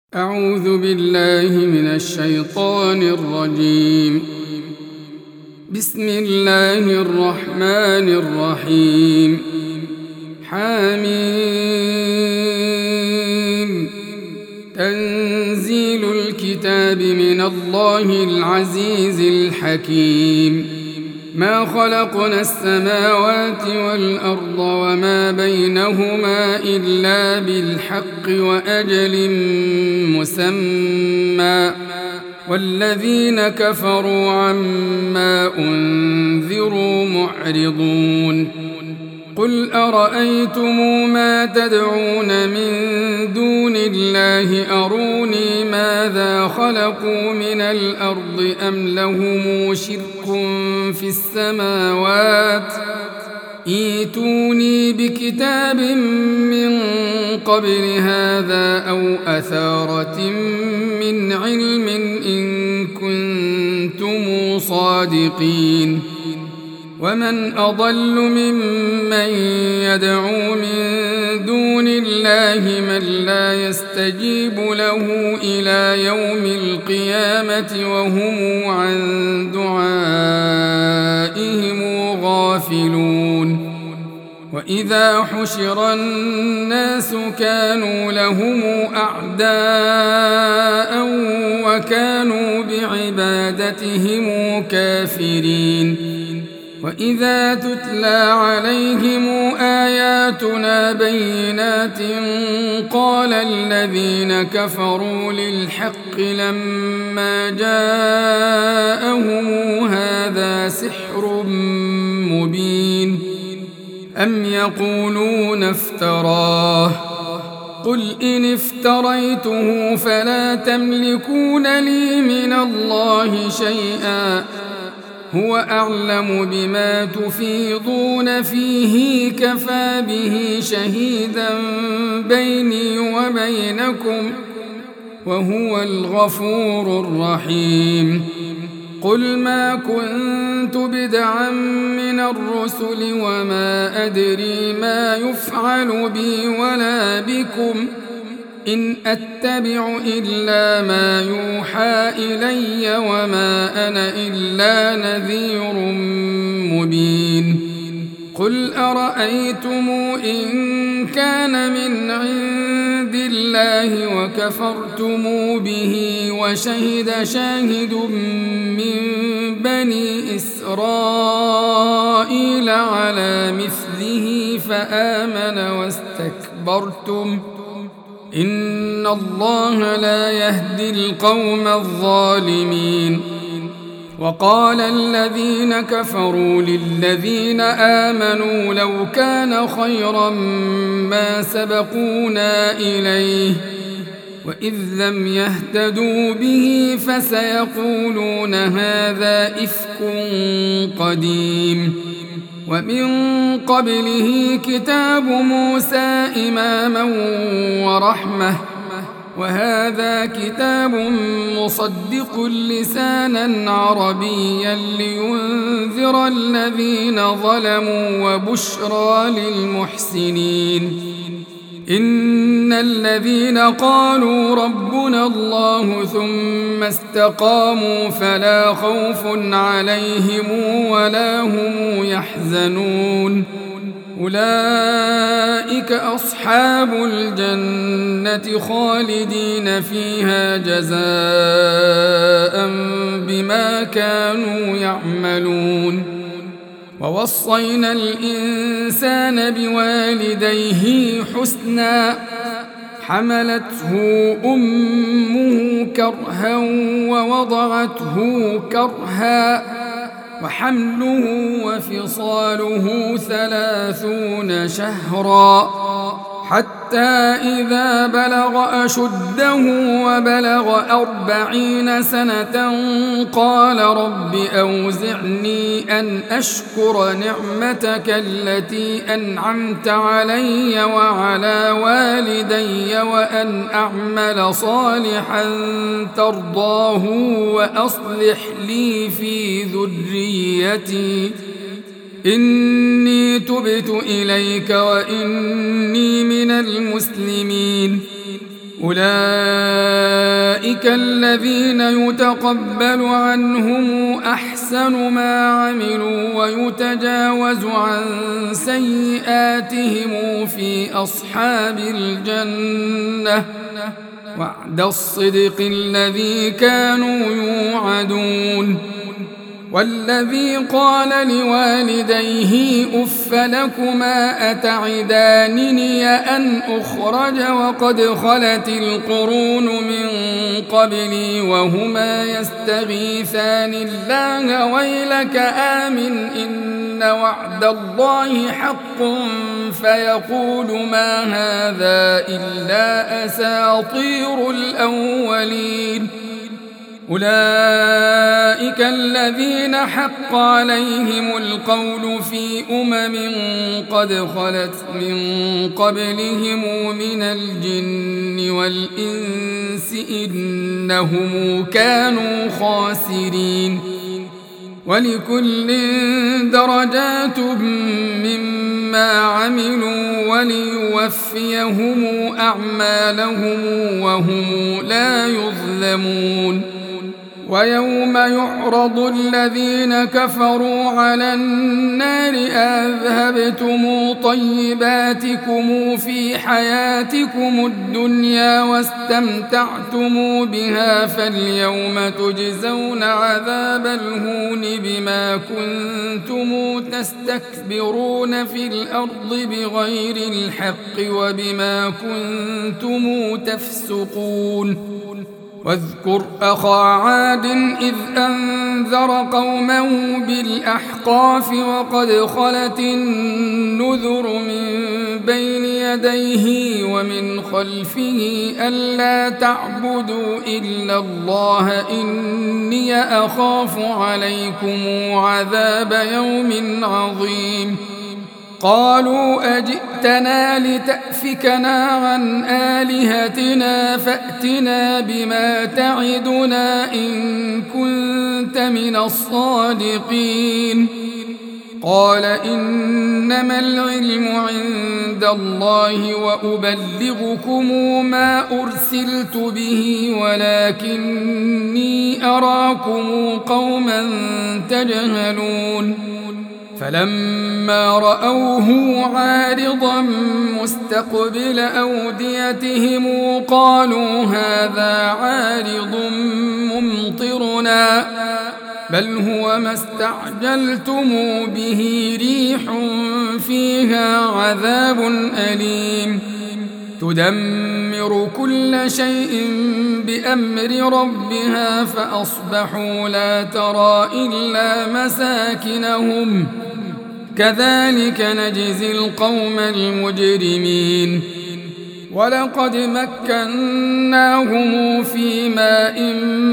أعوذ بالله من الشيطان الرجيم. بسم الله الرحمن الرحيم. حميم. تنزيل الكتاب من الله العزيز الحكيم. ما خلقنا السماوات والأرض وما بينهما إلا بالحق وأجل مسمى، والذين كفروا عما أنذروا معرضون. قل أرأيتم ما تدعون من دون الله أروني ماذا خلقوا من الأرض أم لهم شرك في السماوات ائتوني بكتاب من قبل هذا أو أثارة من علم إن كنتم صادقين. ومن أضل ممن يدعو من دون الله من لا يستجيب له إلى يوم القيامة وهم عن دعائهم غافلون. وإذا حشر الناس كانوا لهم أعداء وكانوا بعبادتهم كافرين. وإذا تتلى عليهم آياتنا بينات قال الذين كفروا للحق لما جاءهم هذا سحر مبين أم يقولون افتراه قل إن افتريته فلا تملكون لي من الله شيئا هو أعلم بما تفيضون فيه كفى به شهيدا بيني وبينكم وهو الغفور الرحيم. قل ما كنت بدعا من الرسل وما أدري ما يفعل بي ولا بكم إن أتبع إلا ما يوحى إلي وما أنا إلا نذير مبين. قل أرأيتم إن كان من عند الله وكفرتم به وشهد شاهد من بني إسرائيل على مثله فآمن واستكبرتم إن الله لا يهدي القوم الظالمين. وقال الذين كفروا للذين آمنوا لو كان خيرا ما سبقونا إليه وإذ لم يهتدوا به فسيقولون هذا إفك قديم. ومن قبله كتاب موسى إماما ورحمة وهذا كتاب مصدق لسانا عربيا لينذر الذين ظلموا وبشرى للمحسنين. إن الذين قالوا ربنا الله ثم استقاموا فلا خوف عليهم ولا هم يحزنون أولئك أصحاب الجنة خالدين فيها جزاء بما كانوا يعملون. ووصينا الإنسان بوالديه حسنا حملته أمه كرها ووضعته كرها وحمله وفصاله 30 شهرا حتى إذا بلغ أشده وبلغ 40 سنة قال رب أوزعني أن أشكر نعمتك التي أنعمت علي وعلى والدي وأن أعمل صالحا ترضاه وأصلح لي في ذريتي إني تبت إليك وإني من المسلمين أولئك الذين يتقبل عنهم أحسن ما عملوا ويتجاوز عن سيئاتهم في أصحاب الجنة وعد الصدق الذي كانوا يوعدون. والذي قال لوالديه أف لكما أتعدانني أن أخرج وقد خلت القرون من قبلي وهما يستغيثان الله ويلك آمن إن وعد الله حق فيقول ما هذا إلا أساطير الأولين. أولئك الذين حق عليهم القول في قد خلت من قبلهم من الجن والإنس إنهم كانوا خاسرين. ولكل درجات مما عملوا وليوفيهم أعمالهم وهم لا يظلمون. ويوم يعرض الذين كفروا على النار أذهبتم طيباتكم في حياتكم الدنيا واستمتعتم بها فاليوم تجزون عذاب الهون بما كنتم تستكبرون في الأرض بغير الحق وبما كنتم تفسقون. واذكر أخا عاد إذ أنذر قومه بالأحقاف وقد خلت النذر من بين يديه ومن خلفه ألا تعبدوا إلا الله إني أخاف عليكم عذاب يوم عظيم. قالوا أجئتنا لتأفكنا عن آلهتنا فأتنا بما تعدنا إن كنت من الصادقين. قال إنما العلم عند الله وأبلغكم ما أرسلت به ولكني أراكم قوما تجهلون. فلما رأوه عارضا مستقبل أوديتهم قالوا هذا عارض ممطرنا بل هو ما استعجلتم به ريح فيها عذاب أليم تدمر كل شيء بأمر ربها فأصبحوا لا ترى إلا مساكنهم كذلك نجزي القوم المجرمين. ولقد مكناهم في ماء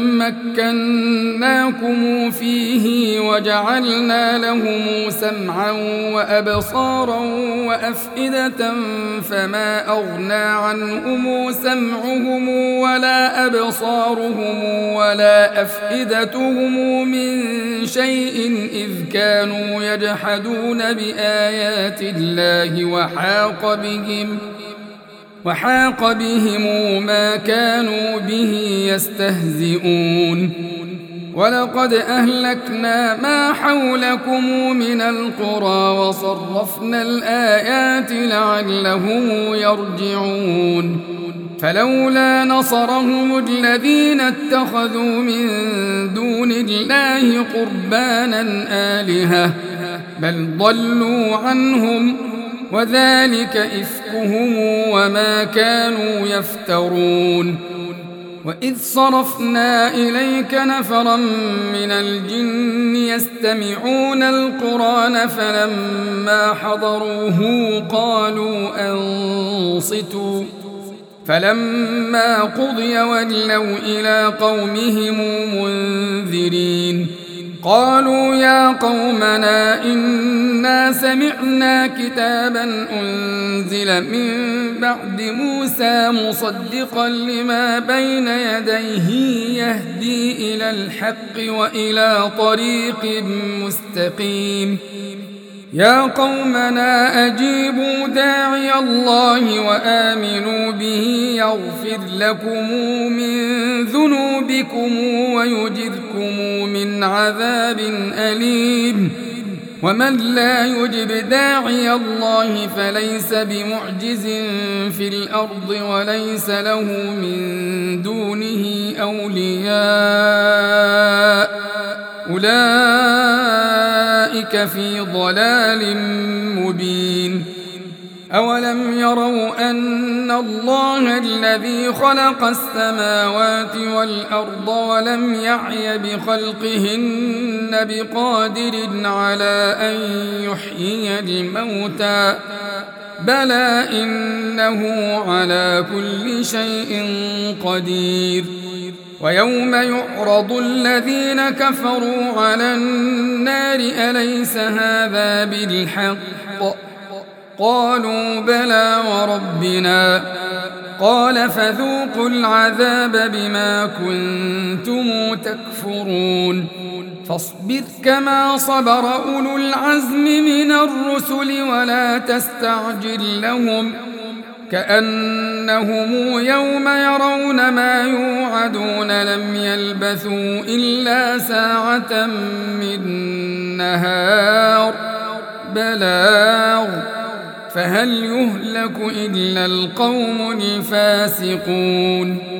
مكناكم فيه وجعلنا لهم سمعا وأبصارا وأفئدة فما أغنى عنهم سمعهم ولا أبصارهم ولا أفئدتهم من شيء إذ كانوا يجحدون بآيات الله وحاق بهم ما كانوا به يستهزئون. ولقد أهلكنا ما حولكم من القرى وصرفنا الآيات لعلهم يرجعون. فلولا نصرهم الذين اتخذوا من دون الله قربانا آلهة بل ضلوا عنهم وذلك إفكهم وما كانوا يفترون. وإذ صرفنا إليك نفرا من الجن يستمعون القرآن فلما حضروه قالوا أنصتوا فلما قضي ولوا إلى قومهم منذرين. قالوا يا قومنا إنا سمعنا كتابا أنزل من بعد موسى مصدقا لما بين يديه يهدي إلى الحق وإلى طريق مستقيم يا قومنا أجيبوا داعي الله وآمنوا به يغفر لكم من ذنوبكم ويجركم من عذاب أليم ومن لا يجب داعي الله فليس بمعجز في الأرض وليس له من دونه أولياء أولئك في ضلال مبين أولم يروا أن الله الذي خلق السماوات والأرض ولم يعي بخلقهن بقادر على أن يحيي الموتى بلى إنه على كل شيء قدير ويوم يعرض الذين كفروا على النار أليس هذا بالحق قالوا بلى وربنا قال فذوقوا العذاب بما كنتم تكفرون فاصبر كما صبر أولو العزم من الرسل ولا تستعجل لهم كأنهم يوم يرون ما يوعدون لم يلبثوا إلا ساعة من نهار بلاغ فهل يهلك إلا القوم الفاسقون